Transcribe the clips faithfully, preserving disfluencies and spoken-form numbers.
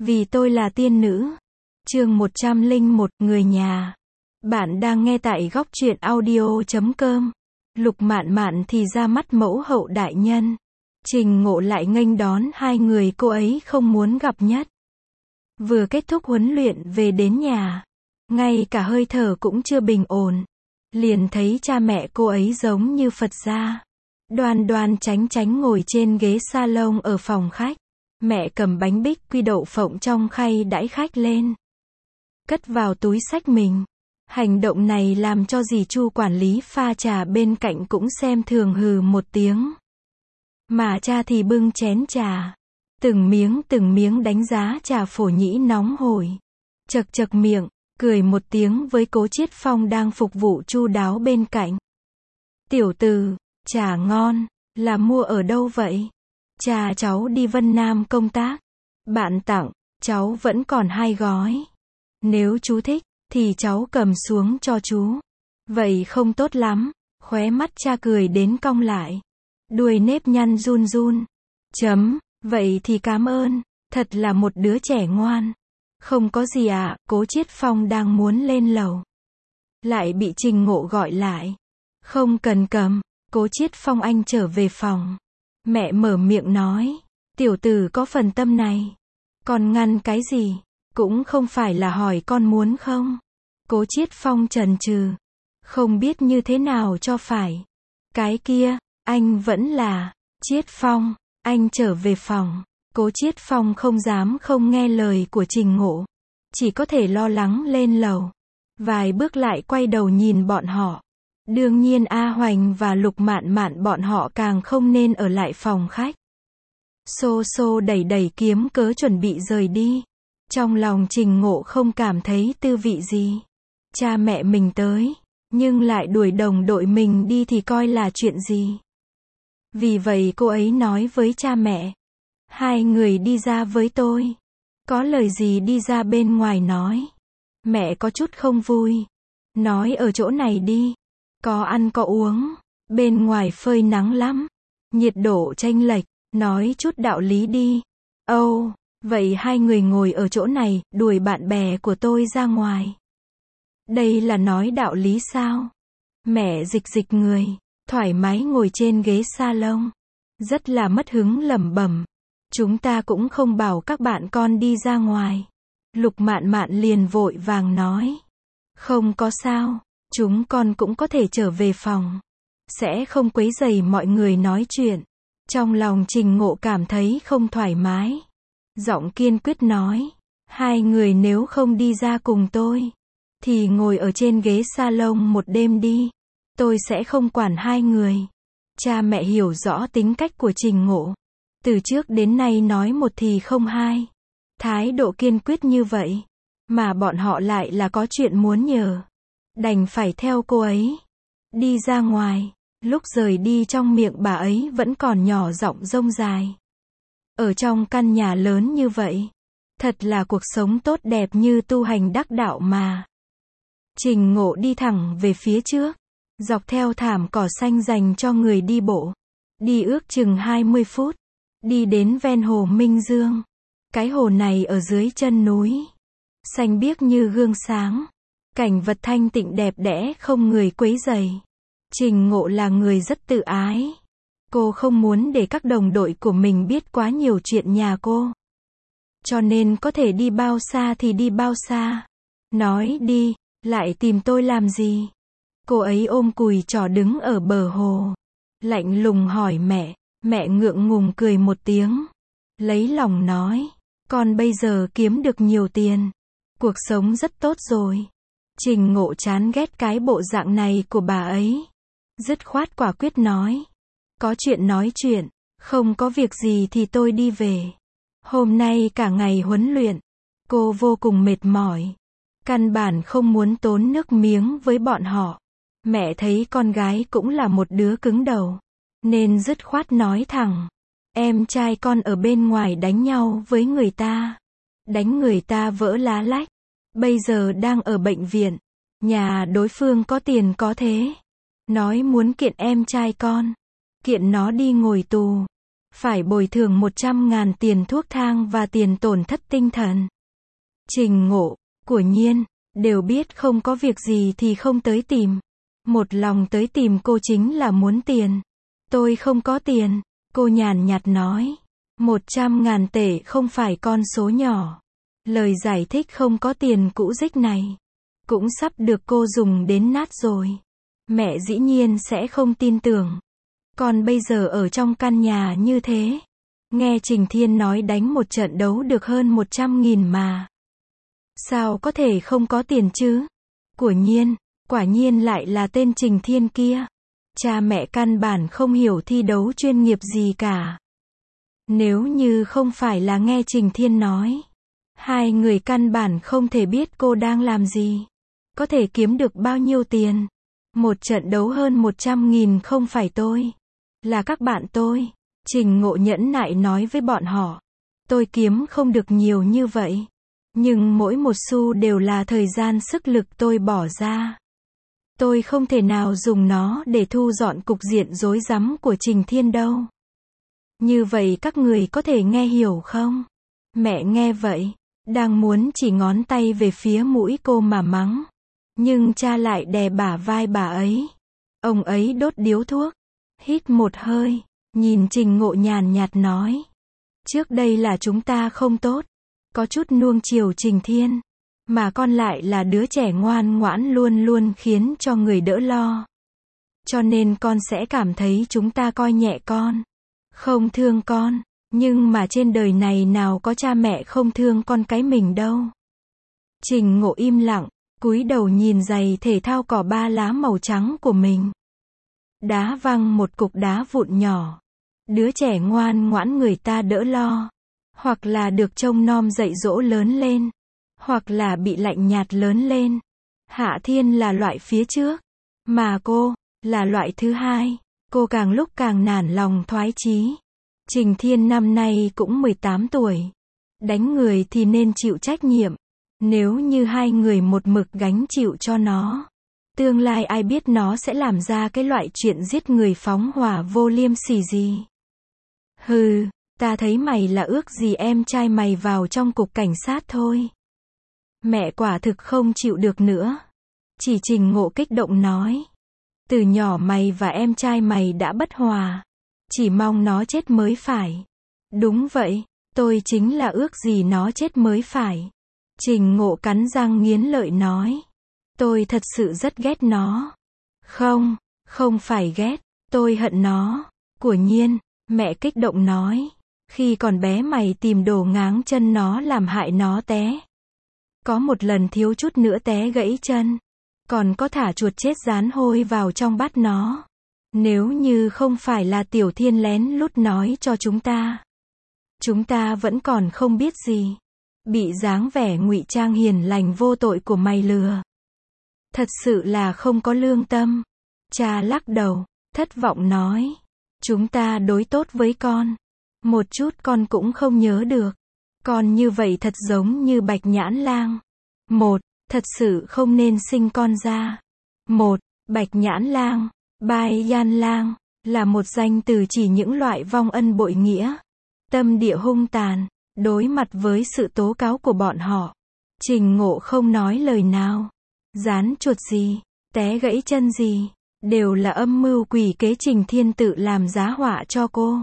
Vì tôi là tiên nữ. Chương một trăm lẻ một, người nhà. Bạn đang nghe tại góc truyện audio chấm com. Lục Mạn Mạn thì ra mắt mẫu hậu đại nhân. Trình Ngộ lại nghênh đón hai người cô ấy không muốn gặp nhất. Vừa kết thúc huấn luyện về đến nhà, ngay cả hơi thở cũng chưa bình ổn, liền thấy cha mẹ cô ấy giống như Phật gia, đoan đoan chánh chánh ngồi trên ghế salon ở phòng khách. Mẹ cầm bánh bích quy đậu phộng trong khay đãi khách lên, cất vào túi xách mình. Hành động này làm cho dì Chu quản lý pha trà bên cạnh cũng xem thường, hừ một tiếng. Mà cha thì bưng chén trà, từng miếng từng miếng đánh giá trà phổ nhĩ nóng hổi, chật chật miệng, cười một tiếng với Cố Chiết Phong đang phục vụ chu đáo bên cạnh. Tiểu từ, trà ngon, là mua ở đâu vậy? Cha cháu đi Vân Nam công tác, bạn tặng, cháu vẫn còn hai gói. Nếu chú thích, thì cháu cầm xuống cho chú. Vậy không tốt lắm. Khóe mắt cha cười đến cong lại, đuôi nếp nhăn run run. Chấm, vậy thì cảm ơn, thật là một đứa trẻ ngoan. Không có gì ạ. À, Cố Chiết Phong đang muốn lên lầu, lại bị Trình Ngộ gọi lại. Không cần cầm, Cố Chiết Phong anh trở về phòng. Mẹ mở miệng nói, tiểu tử có phần tâm này, còn ngăn cái gì? Cũng không phải là hỏi con muốn không? Cố Chiết Phong chần chừ, không biết như thế nào cho phải. Cái kia, anh vẫn là, Chiết Phong, anh trở về phòng. Cố Chiết Phong không dám không nghe lời của Trình Ngộ, chỉ có thể lo lắng lên lầu. Vài bước lại quay đầu nhìn bọn họ. Đương nhiên A Hoành và Lục Mạn Mạn bọn họ càng không nên ở lại phòng khách. Xô xô đẩy đẩy kiếm cớ chuẩn bị rời đi. Trong lòng Trình Ngộ không cảm thấy tư vị gì. Cha mẹ mình tới, nhưng lại đuổi đồng đội mình đi thì coi là chuyện gì. Vì vậy cô ấy nói với cha mẹ, hai người đi ra với tôi. Có lời gì đi ra bên ngoài nói. Mẹ có chút không vui, nói ở chỗ này đi, có ăn có uống, bên ngoài phơi nắng lắm, nhiệt độ chênh lệch, nói chút đạo lý đi. Âu, oh, vậy hai người ngồi ở chỗ này, đuổi bạn bè của tôi ra ngoài. Đây là nói đạo lý sao? Mẹ dịch dịch người, thoải mái ngồi trên ghế salon, rất là mất hứng lẩm bẩm. Chúng ta cũng không bảo các bạn con đi ra ngoài. Lục Mạn Mạn liền vội vàng nói, không có sao, chúng con cũng có thể trở về phòng, sẽ không quấy rầy mọi người nói chuyện. Trong lòng Trình Ngộ cảm thấy không thoải mái, giọng kiên quyết nói, hai người nếu không đi ra cùng tôi, thì ngồi ở trên ghế salon một đêm đi, tôi sẽ không quản hai người. Cha mẹ hiểu rõ tính cách của Trình Ngộ, từ trước đến nay nói một thì không hai, thái độ kiên quyết như vậy, mà bọn họ lại là có chuyện muốn nhờ, đành phải theo cô ấy đi ra ngoài. Lúc rời đi trong miệng bà ấy vẫn còn nhỏ giọng rông dài. Ở trong căn nhà lớn như vậy, thật là cuộc sống tốt đẹp như tu hành đắc đạo mà. Trình Ngộ đi thẳng về phía trước, dọc theo thảm cỏ xanh dành cho người đi bộ, đi ước chừng hai mươi phút, đi đến ven hồ Minh Dương. Cái hồ này ở dưới chân núi, xanh biếc như gương sáng, cảnh vật thanh tịnh đẹp đẽ không người quấy rầy. Trình Ngộ là người rất tự ái. Cô không muốn để các đồng đội của mình biết quá nhiều chuyện nhà cô, cho nên có thể đi bao xa thì đi bao xa. Nói đi, lại tìm tôi làm gì? Cô ấy ôm cùi chỏ đứng ở bờ hồ, lạnh lùng hỏi mẹ. Mẹ ngượng ngùng cười một tiếng, lấy lòng nói, con bây giờ kiếm được nhiều tiền, cuộc sống rất tốt rồi. Trình Ngộ chán ghét cái bộ dạng này của bà ấy, dứt khoát quả quyết nói, có chuyện nói chuyện, không có việc gì thì tôi đi về. Hôm nay cả ngày huấn luyện, cô vô cùng mệt mỏi, căn bản không muốn tốn nước miếng với bọn họ. Mẹ thấy con gái cũng là một đứa cứng đầu, nên dứt khoát nói thẳng, em trai con ở bên ngoài đánh nhau với người ta, đánh người ta vỡ lá lách, bây giờ đang ở bệnh viện, nhà đối phương có tiền có thế, nói muốn kiện em trai con, kiện nó đi ngồi tù. phải bồi thường một trăm ngàn tiền thuốc thang và tiền tổn thất tinh thần. Trình Ngộ, của Nhiên, đều biết không có việc gì thì không tới tìm. Một lòng tới tìm cô chính là muốn tiền. Tôi không có tiền, cô nhàn nhạt nói. Một trăm ngàn tệ không phải con số nhỏ. Lời giải thích không có tiền cũ dích này cũng sắp được cô dùng đến nát rồi. Mẹ dĩ nhiên sẽ không tin tưởng. Còn bây giờ ở trong căn nhà như thế, nghe Trình Thiên nói đánh một trận đấu được hơn một trăm nghìn mà. Sao có thể không có tiền chứ? Của Nhiên, quả nhiên lại là tên Trình Thiên kia. Cha mẹ căn bản không hiểu thi đấu chuyên nghiệp gì cả. Nếu như không phải là nghe Trình Thiên nói, hai người căn bản không thể biết cô đang làm gì. Có thể kiếm được bao nhiêu tiền. Một trận đấu hơn một trăm nghìn không phải tôi, là các bạn tôi. Trình Ngộ nhẫn nại nói với bọn họ. Tôi kiếm không được nhiều như vậy. Nhưng mỗi một xu đều là thời gian sức lực tôi bỏ ra. Tôi không thể nào dùng nó để thu dọn cục diện rối rắm của Trình Thiên đâu. Như vậy các người có thể nghe hiểu không? Mẹ nghe vậy, đang muốn chỉ ngón tay về phía mũi cô mà mắng. Nhưng cha lại đè bả vai bà ấy. Ông ấy đốt điếu thuốc, hít một hơi, nhìn Trình Ngộ nhàn nhạt nói. Trước đây là chúng ta không tốt, có chút nuông chiều Trình Thiên, mà con lại là đứa trẻ ngoan ngoãn luôn luôn khiến cho người đỡ lo. Cho nên con sẽ cảm thấy chúng ta coi nhẹ con, không thương con, nhưng mà trên đời này nào có cha mẹ không thương con cái mình đâu. Trình Ngộ im lặng, cúi đầu nhìn giày thể thao cỏ ba lá màu trắng của mình. Đá văng một cục đá vụn nhỏ. Đứa trẻ ngoan ngoãn người ta đỡ lo. Hoặc là được trông nom dạy dỗ lớn lên. Hoặc là bị lạnh nhạt lớn lên. Hạ Thiên là loại phía trước. Mà cô, là loại thứ hai. Cô càng lúc càng nản lòng thoái chí. Trình Thiên năm nay cũng mười tám tuổi. Đánh người thì nên chịu trách nhiệm. Nếu như hai người một mực gánh chịu cho nó, tương lai ai biết nó sẽ làm ra cái loại chuyện giết người phóng hỏa vô liêm sỉ gì. Hừ, ta thấy mày là ước gì em trai mày vào trong cục cảnh sát thôi. Mẹ quả thực không chịu được nữa. Chỉ Trình Ngộ kích động nói. Từ nhỏ mày và em trai mày đã bất hòa. Chỉ mong nó chết mới phải. Đúng vậy, tôi chính là ước gì nó chết mới phải. Trình Ngộ cắn răng nghiến lợi nói. Tôi thật sự rất ghét nó. Không, không phải ghét, tôi hận nó. Của Nhiên, mẹ kích động nói. Khi còn bé mày tìm đồ ngáng chân nó làm hại nó té. Có một lần thiếu chút nữa té gãy chân. Còn có thả chuột chết rán hôi vào trong bát nó. Nếu như không phải là Tiểu Thiên lén lút nói cho chúng ta, chúng ta vẫn còn không biết gì. Bị dáng vẻ ngụy trang hiền lành vô tội của mày lừa. Thật sự là không có lương tâm. Cha lắc đầu, thất vọng nói. Chúng ta đối tốt với con. Một chút con cũng không nhớ được. Con như vậy thật giống như Bạch Nhãn Lang. Một, thật sự không nên sinh con ra. Một, Bạch Nhãn Lang, Bai Yan Lang, là một danh từ chỉ những loại vong ân bội nghĩa. Tâm địa hung tàn. Đối mặt với sự tố cáo của bọn họ, Trình Ngộ không nói lời nào. Dán chuột gì, té gãy chân gì, đều là âm mưu quỷ kế Trình Thiên tự làm giá họa cho cô.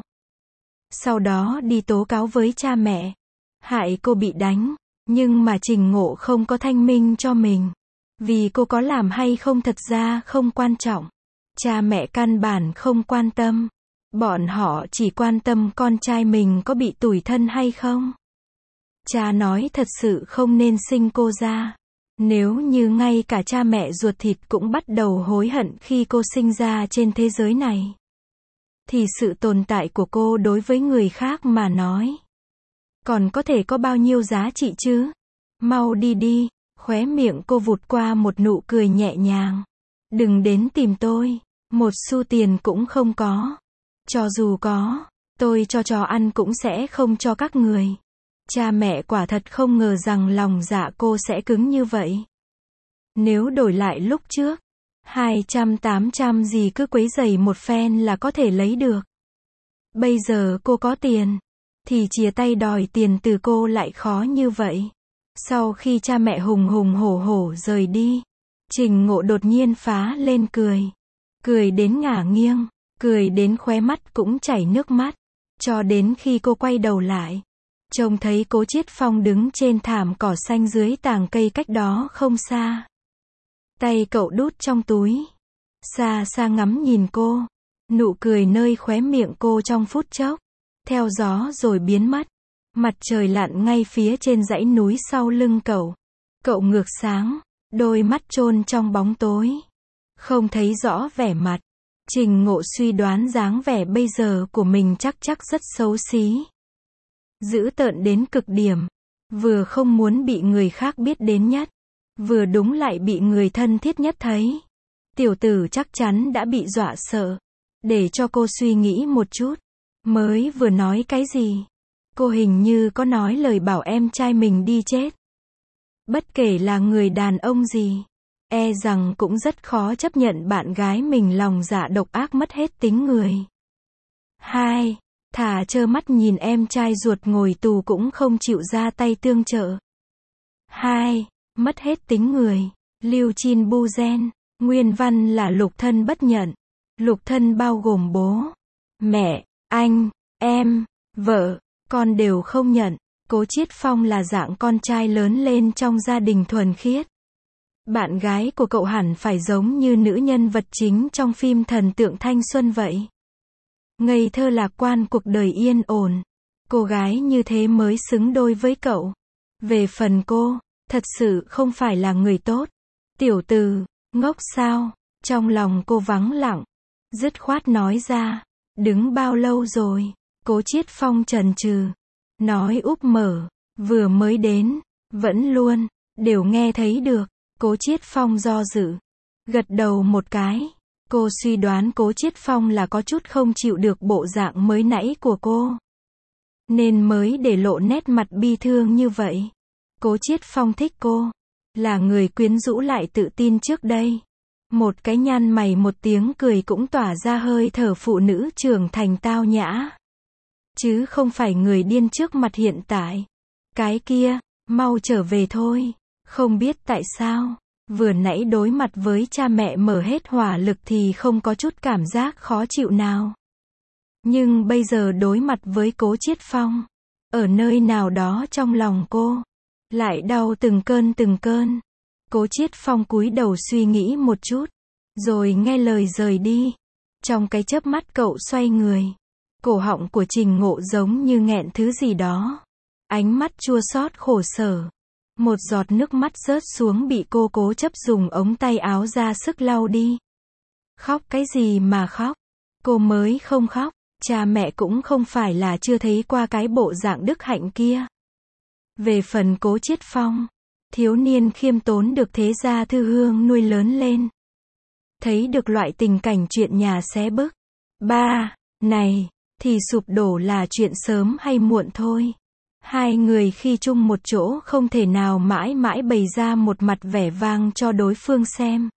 Sau đó đi tố cáo với cha mẹ, hại cô bị đánh, nhưng mà Trình Ngộ không có thanh minh cho mình. Vì cô có làm hay không thật ra không quan trọng. Cha mẹ căn bản không quan tâm. Bọn họ chỉ quan tâm con trai mình có bị tủi thân hay không. Cha nói thật sự không nên sinh cô ra. Nếu như ngay cả cha mẹ ruột thịt cũng bắt đầu hối hận khi cô sinh ra trên thế giới này, thì sự tồn tại của cô đối với người khác mà nói, còn có thể có bao nhiêu giá trị chứ? Mau đi đi, khóe miệng cô vụt qua một nụ cười nhẹ nhàng. Đừng đến tìm tôi, một xu tiền cũng không có. Cho dù có, tôi cho chó ăn cũng sẽ không cho các người. Cha mẹ quả thật không ngờ rằng lòng dạ cô sẽ cứng như vậy. Nếu đổi lại lúc trước, hai trăm tám trăm gì cứ quấy rầy một phen là có thể lấy được. Bây giờ cô có tiền, thì chia tay đòi tiền từ cô lại khó như vậy. Sau khi cha mẹ hùng hùng hổ hổ rời đi, Trình Ngộ đột nhiên phá lên cười. Cười đến ngả nghiêng, cười đến khóe mắt cũng chảy nước mắt. Cho đến khi cô quay đầu lại, trông thấy Cố Chiết Phong đứng trên thảm cỏ xanh dưới tàng cây cách đó không xa. Tay cậu đút trong túi, xa xa ngắm nhìn cô. Nụ cười nơi khóe miệng cô trong phút chốc, theo gió rồi biến mất. Mặt trời lặn ngay phía trên dãy núi sau lưng cậu. Cậu ngược sáng, đôi mắt chôn trong bóng tối, không thấy rõ vẻ mặt. Trình Ngộ suy đoán dáng vẻ bây giờ của mình chắc chắc rất xấu xí, dữ tợn đến cực điểm, vừa không muốn bị người khác biết đến nhất, vừa đúng lại bị người thân thiết nhất thấy. Tiểu tử chắc chắn đã bị dọa sợ. Để cho cô suy nghĩ một chút, mới vừa nói cái gì? Cô hình như có nói lời bảo em trai mình đi chết. Bất kể là người đàn ông gì, e rằng cũng rất khó chấp nhận bạn gái mình lòng dạ độc ác mất hết tính người. Hai, thà trơ mắt nhìn em trai ruột ngồi tù cũng không chịu ra tay tương trợ. Hai, mất hết tính người. Liêu Chin Bu Gen, nguyên văn là lục thân bất nhận. Lục thân bao gồm bố, mẹ, anh, em, vợ, con đều không nhận. Cố Chiết Phong là dạng con trai lớn lên trong gia đình thuần khiết. Bạn gái của cậu hẳn phải giống như nữ nhân vật chính trong phim thần tượng thanh xuân vậy. Ngây thơ lạc quan, cuộc đời yên ổn. Cô gái như thế mới xứng đôi với cậu. Về phần cô, thật sự không phải là người tốt. Tiểu tử, ngốc sao? Trong lòng cô vắng lặng, dứt khoát nói ra. Đứng bao lâu rồi? Cố Chiết Phong chần chừ, nói úp mở, vừa mới đến, vẫn luôn, đều nghe thấy được. Cố Chiết Phong do dự, gật đầu một cái. Cô suy đoán Cố Chiết Phong là có chút không chịu được bộ dạng mới nãy của cô, nên mới để lộ nét mặt bi thương như vậy. Cố Chiết Phong thích cô, là người quyến rũ lại tự tin trước đây. Một cái nhăn mày một tiếng cười cũng tỏa ra hơi thở phụ nữ trưởng thành tao nhã. Chứ không phải người điên trước mặt hiện tại. Cái kia, mau trở về thôi. Không biết tại sao, vừa nãy đối mặt với cha mẹ mở hết hỏa lực thì không có chút cảm giác khó chịu nào. Nhưng bây giờ đối mặt với Cố Chiết Phong, ở nơi nào đó trong lòng cô, lại đau từng cơn từng cơn. Cố Chiết Phong cúi đầu suy nghĩ một chút, rồi nghe lời rời đi. Trong cái chớp mắt cậu xoay người, cổ họng của Trình Ngộ giống như nghẹn thứ gì đó. Ánh mắt chua xót khổ sở. Một giọt nước mắt rớt xuống bị cô cố chấp dùng ống tay áo ra sức lau đi. Khóc cái gì mà khóc? Cô mới không khóc. Cha mẹ cũng không phải là chưa thấy qua cái bộ dạng đức hạnh kia. Về phần Cố Chiết Phong, thiếu niên khiêm tốn được thế gia thư hương nuôi lớn lên. Thấy được loại tình cảnh chuyện nhà xé bức ba này, thì sụp đổ là chuyện sớm hay muộn thôi. Hai người khi chung một chỗ không thể nào mãi mãi bày ra một mặt vẻ vang cho đối phương xem.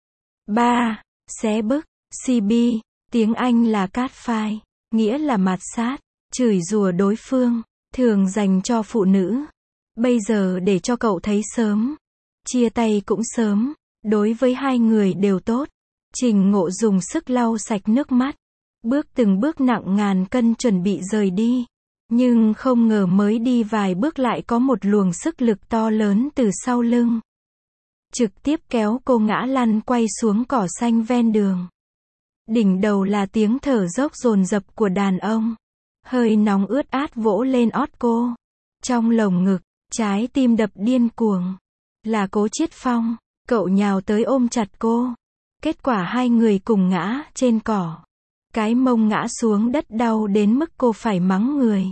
ba. Xé bức, xê bê, tiếng Anh là catfight, nghĩa là mạt sát, chửi rủa đối phương, thường dành cho phụ nữ. Bây giờ để cho cậu thấy sớm, chia tay cũng sớm, đối với hai người đều tốt. Trình Ngộ dùng sức lau sạch nước mắt, bước từng bước nặng ngàn cân chuẩn bị rời đi. Nhưng không ngờ mới đi vài bước lại có một luồng sức lực to lớn từ sau lưng, trực tiếp kéo cô ngã lăn quay xuống cỏ xanh ven đường. Đỉnh đầu là tiếng thở dốc dồn dập của đàn ông, hơi nóng ướt át vỗ lên ót cô. Trong lồng ngực, trái tim đập điên cuồng. Là Cố Chiết Phong, cậu nhào tới ôm chặt cô. Kết quả hai người cùng ngã trên cỏ. Cái mông ngã xuống đất đau đến mức cô phải mắng người.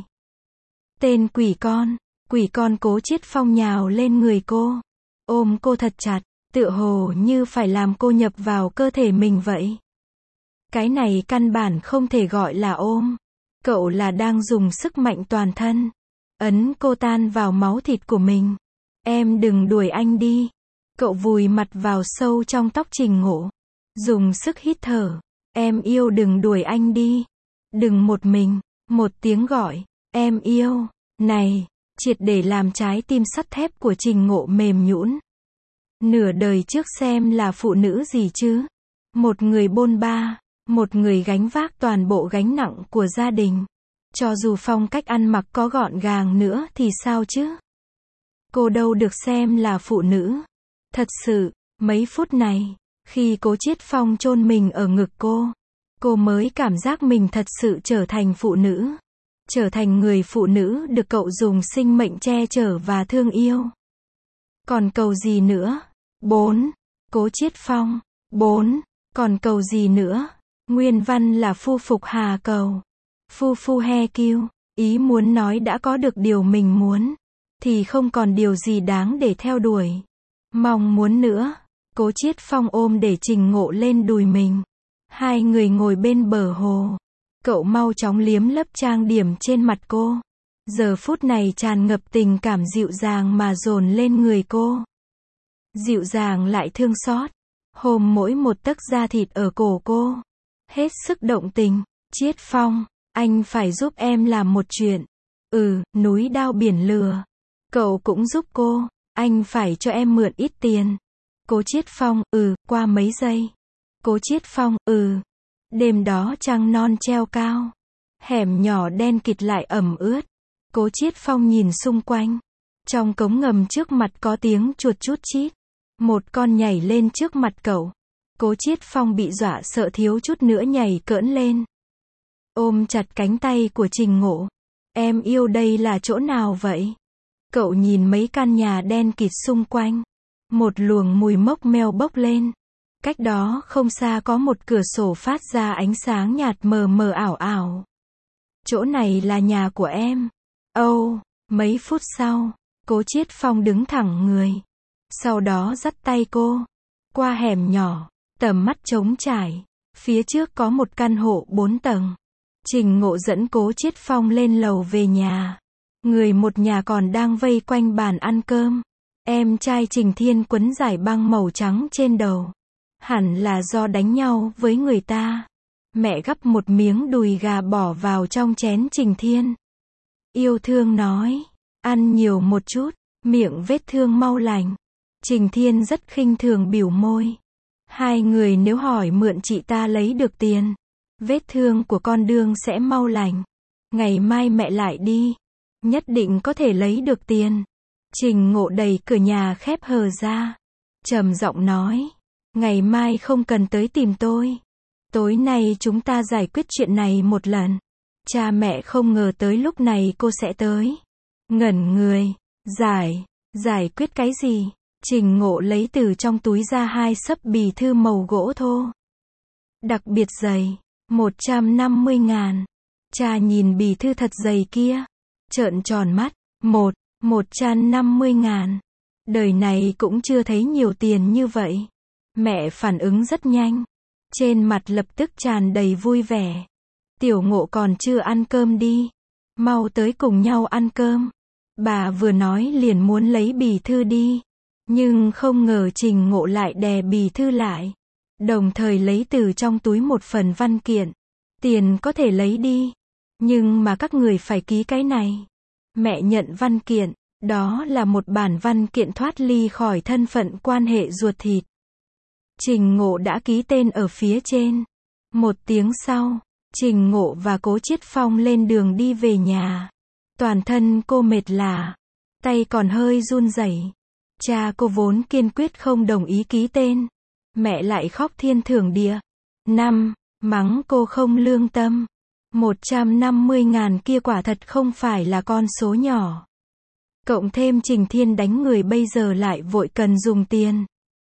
Tên quỷ con, quỷ con. Cố Chiết Phong nhào lên người cô, ôm cô thật chặt, tựa hồ như phải làm cô nhập vào cơ thể mình vậy. Cái này căn bản không thể gọi là ôm. Cậu là đang dùng sức mạnh toàn thân, ấn cô tan vào máu thịt của mình. Em đừng đuổi anh đi. Cậu vùi mặt vào sâu trong tóc Trình Ngộ, dùng sức hít thở. Em yêu đừng đuổi anh đi. Đừng một mình. Một tiếng gọi, em yêu, này, triệt để làm trái tim sắt thép của Trình Ngộ mềm nhũn. Nửa đời trước xem là phụ nữ gì chứ? Một người bôn ba, một người gánh vác toàn bộ gánh nặng của gia đình. Cho dù phong cách ăn mặc có gọn gàng nữa thì sao chứ? Cô đâu được xem là phụ nữ. Thật sự, mấy phút này, khi Cố Chiết Phong chôn mình ở ngực cô, cô mới cảm giác mình thật sự trở thành phụ nữ. Trở thành người phụ nữ được cậu dùng sinh mệnh che chở và thương yêu. Còn cầu gì nữa? Bốn. Cố Chiết Phong. Bốn. Còn cầu gì nữa? Nguyên văn là phu phục hà cầu. Phu phu he kiêu. Ý muốn nói đã có được điều mình muốn, thì không còn điều gì đáng để theo đuổi. Mong muốn nữa. Cố Chiết Phong ôm để Trình Ngộ lên đùi mình. Hai người ngồi bên bờ hồ. Cậu mau chóng liếm lấp trang điểm trên mặt cô. Giờ phút này tràn ngập tình cảm dịu dàng mà dồn lên người cô. Dịu dàng lại thương xót. Hôn mỗi một tấc da thịt ở cổ cô. Hết sức động tình. Chiết Phong, anh phải giúp em làm một chuyện. Ừ, núi đao biển lửa. Cậu cũng giúp cô. Anh phải cho em mượn ít tiền. Cố Chiết Phong, ừ, qua mấy giây. Cố Chiết Phong, ừ. Đêm đó trăng non treo cao. Hẻm nhỏ đen kịt lại ẩm ướt. Cố Chiết Phong nhìn xung quanh. Trong cống ngầm trước mặt có tiếng chuột chút chít. Một con nhảy lên trước mặt cậu. Cố Chiết Phong bị dọa sợ thiếu chút nữa nhảy cỡn lên. Ôm chặt cánh tay của Trình Ngộ. Em yêu đây là chỗ nào vậy? Cậu nhìn mấy căn nhà đen kịt xung quanh. Một luồng mùi mốc meo bốc lên. Cách đó không xa có một cửa sổ phát ra ánh sáng nhạt mờ mờ ảo ảo. Chỗ này là nhà của em. Âu, oh, mấy phút sau, Cố Chiết Phong đứng thẳng người. Sau đó dắt tay cô. Qua hẻm nhỏ, tầm mắt trống trải. Phía trước có một căn hộ bốn tầng. Trình Ngộ dẫn Cố Chiết Phong lên lầu về nhà. Người một nhà còn đang vây quanh bàn ăn cơm. Em trai Trình Thiên quấn dải băng màu trắng trên đầu. Hẳn là do đánh nhau với người ta. Mẹ gắp một miếng đùi gà bỏ vào trong chén Trình Thiên. Yêu thương nói, ăn nhiều một chút, miệng vết thương mau lành. Trình Thiên rất khinh thường biểu môi. Hai người nếu hỏi mượn chị ta lấy được tiền, vết thương của con đương sẽ mau lành. Ngày mai mẹ lại đi, nhất định có thể lấy được tiền. Trình Ngộ đẩy cửa nhà khép hờ ra, trầm giọng nói, ngày mai không cần tới tìm tôi. Tối nay chúng ta giải quyết chuyện này một lần. Cha mẹ không ngờ tới lúc này cô sẽ tới. Ngẩn người, giải, giải quyết cái gì? Trình Ngộ lấy từ trong túi ra hai xấp bì thư màu gỗ thô. Đặc biệt dày, một trăm năm mươi ngàn. Cha nhìn bì thư thật dày kia, trợn tròn mắt, một, một trăm năm mươi ngàn. Đời này cũng chưa thấy nhiều tiền như vậy. Mẹ phản ứng rất nhanh. Trên mặt lập tức tràn đầy vui vẻ. Tiểu Ngộ còn chưa ăn cơm đi. Mau tới cùng nhau ăn cơm. Bà vừa nói liền muốn lấy bì thư đi. Nhưng không ngờ Trình Ngộ lại đè bì thư lại. Đồng thời lấy từ trong túi một phần văn kiện. Tiền có thể lấy đi. Nhưng mà các người phải ký cái này. Mẹ nhận văn kiện. Đó là một bản văn kiện thoát ly khỏi thân phận quan hệ ruột thịt. Trình Ngộ đã ký tên ở phía trên. Một tiếng sau, Trình Ngộ và Cố Chiết Phong lên đường đi về nhà. Toàn thân cô mệt lả, tay còn hơi run rẩy. Cha cô vốn kiên quyết không đồng ý ký tên. Mẹ lại khóc thiên thưởng địa. Năm, mắng cô không lương tâm. một trăm năm mươi ngàn kia quả thật không phải là con số nhỏ. Cộng thêm Trình Thiên đánh người bây giờ lại vội cần dùng tiền.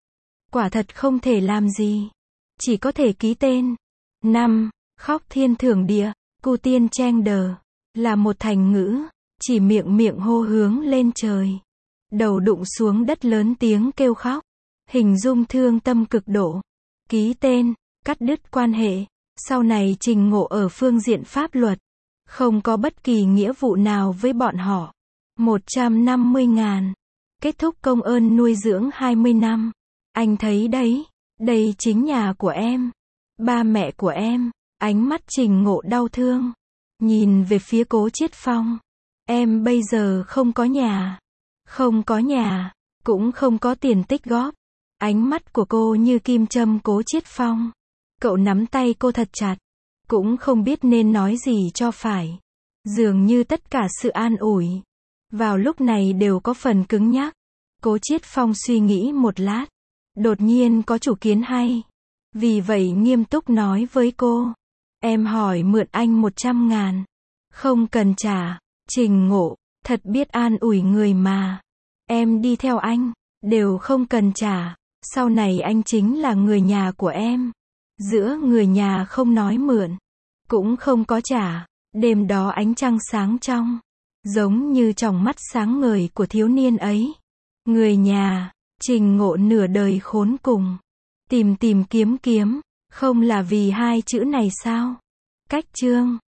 Quả thật không thể làm gì. Chỉ có thể ký tên. Năm, khóc thiên thưởng địa, cu tiên chen đờ. Là một thành ngữ. Chỉ miệng miệng hô hướng lên trời. Đầu đụng xuống đất lớn tiếng kêu khóc. Hình dung thương tâm cực độ. Ký tên, cắt đứt quan hệ. Sau này Trình Ngộ ở phương diện pháp luật. Không có bất kỳ nghĩa vụ nào với bọn họ. một trăm năm mươi ngàn. Kết thúc công ơn nuôi dưỡng hai mươi năm. Anh thấy đấy, đây chính nhà của em. Ba mẹ của em. Ánh mắt Trình Ngộ đau thương, nhìn về phía Cố Chiết Phong. Em bây giờ không có nhà, không có nhà, cũng không có tiền tích góp. Ánh mắt của cô như kim châm Cố Chiết Phong. Cậu nắm tay cô thật chặt, cũng không biết nên nói gì cho phải. Dường như tất cả sự an ủi vào lúc này đều có phần cứng nhắc. Cố Chiết Phong suy nghĩ một lát, đột nhiên có chủ kiến hay. Vì vậy nghiêm túc nói với cô, em hỏi mượn anh một trăm ngàn. Không cần trả. Trình Ngộ, thật biết an ủi người mà. Em đi theo anh, đều không cần trả. Sau này anh chính là người nhà của em. Giữa người nhà không nói mượn, cũng không có trả. Đêm đó ánh trăng sáng trong, giống như tròng mắt sáng ngời của thiếu niên ấy. Người nhà, Trình Ngộ nửa đời khốn cùng. Tìm tìm kiếm kiếm, không là vì hai chữ này sao? Cách chương